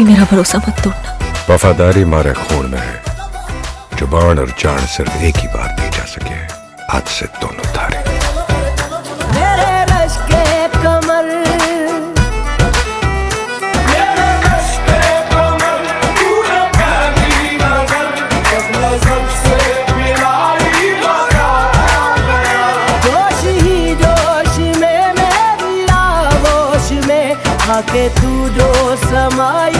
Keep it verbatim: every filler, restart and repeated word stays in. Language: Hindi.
मेरा भरोसा मत तोड़ना। वफादारी हमारे खून में है। जुबान और जान सिर्फ एक ही बार दी जा सके। आज से दोनों धारे। मेरे रश के कमर, मेरे रश के कमर, पूरा प्यारी नजर, जब नजर से मिलाई लगा गया। जोश ही जोश में मेरी आगोश में आके तू जो समाई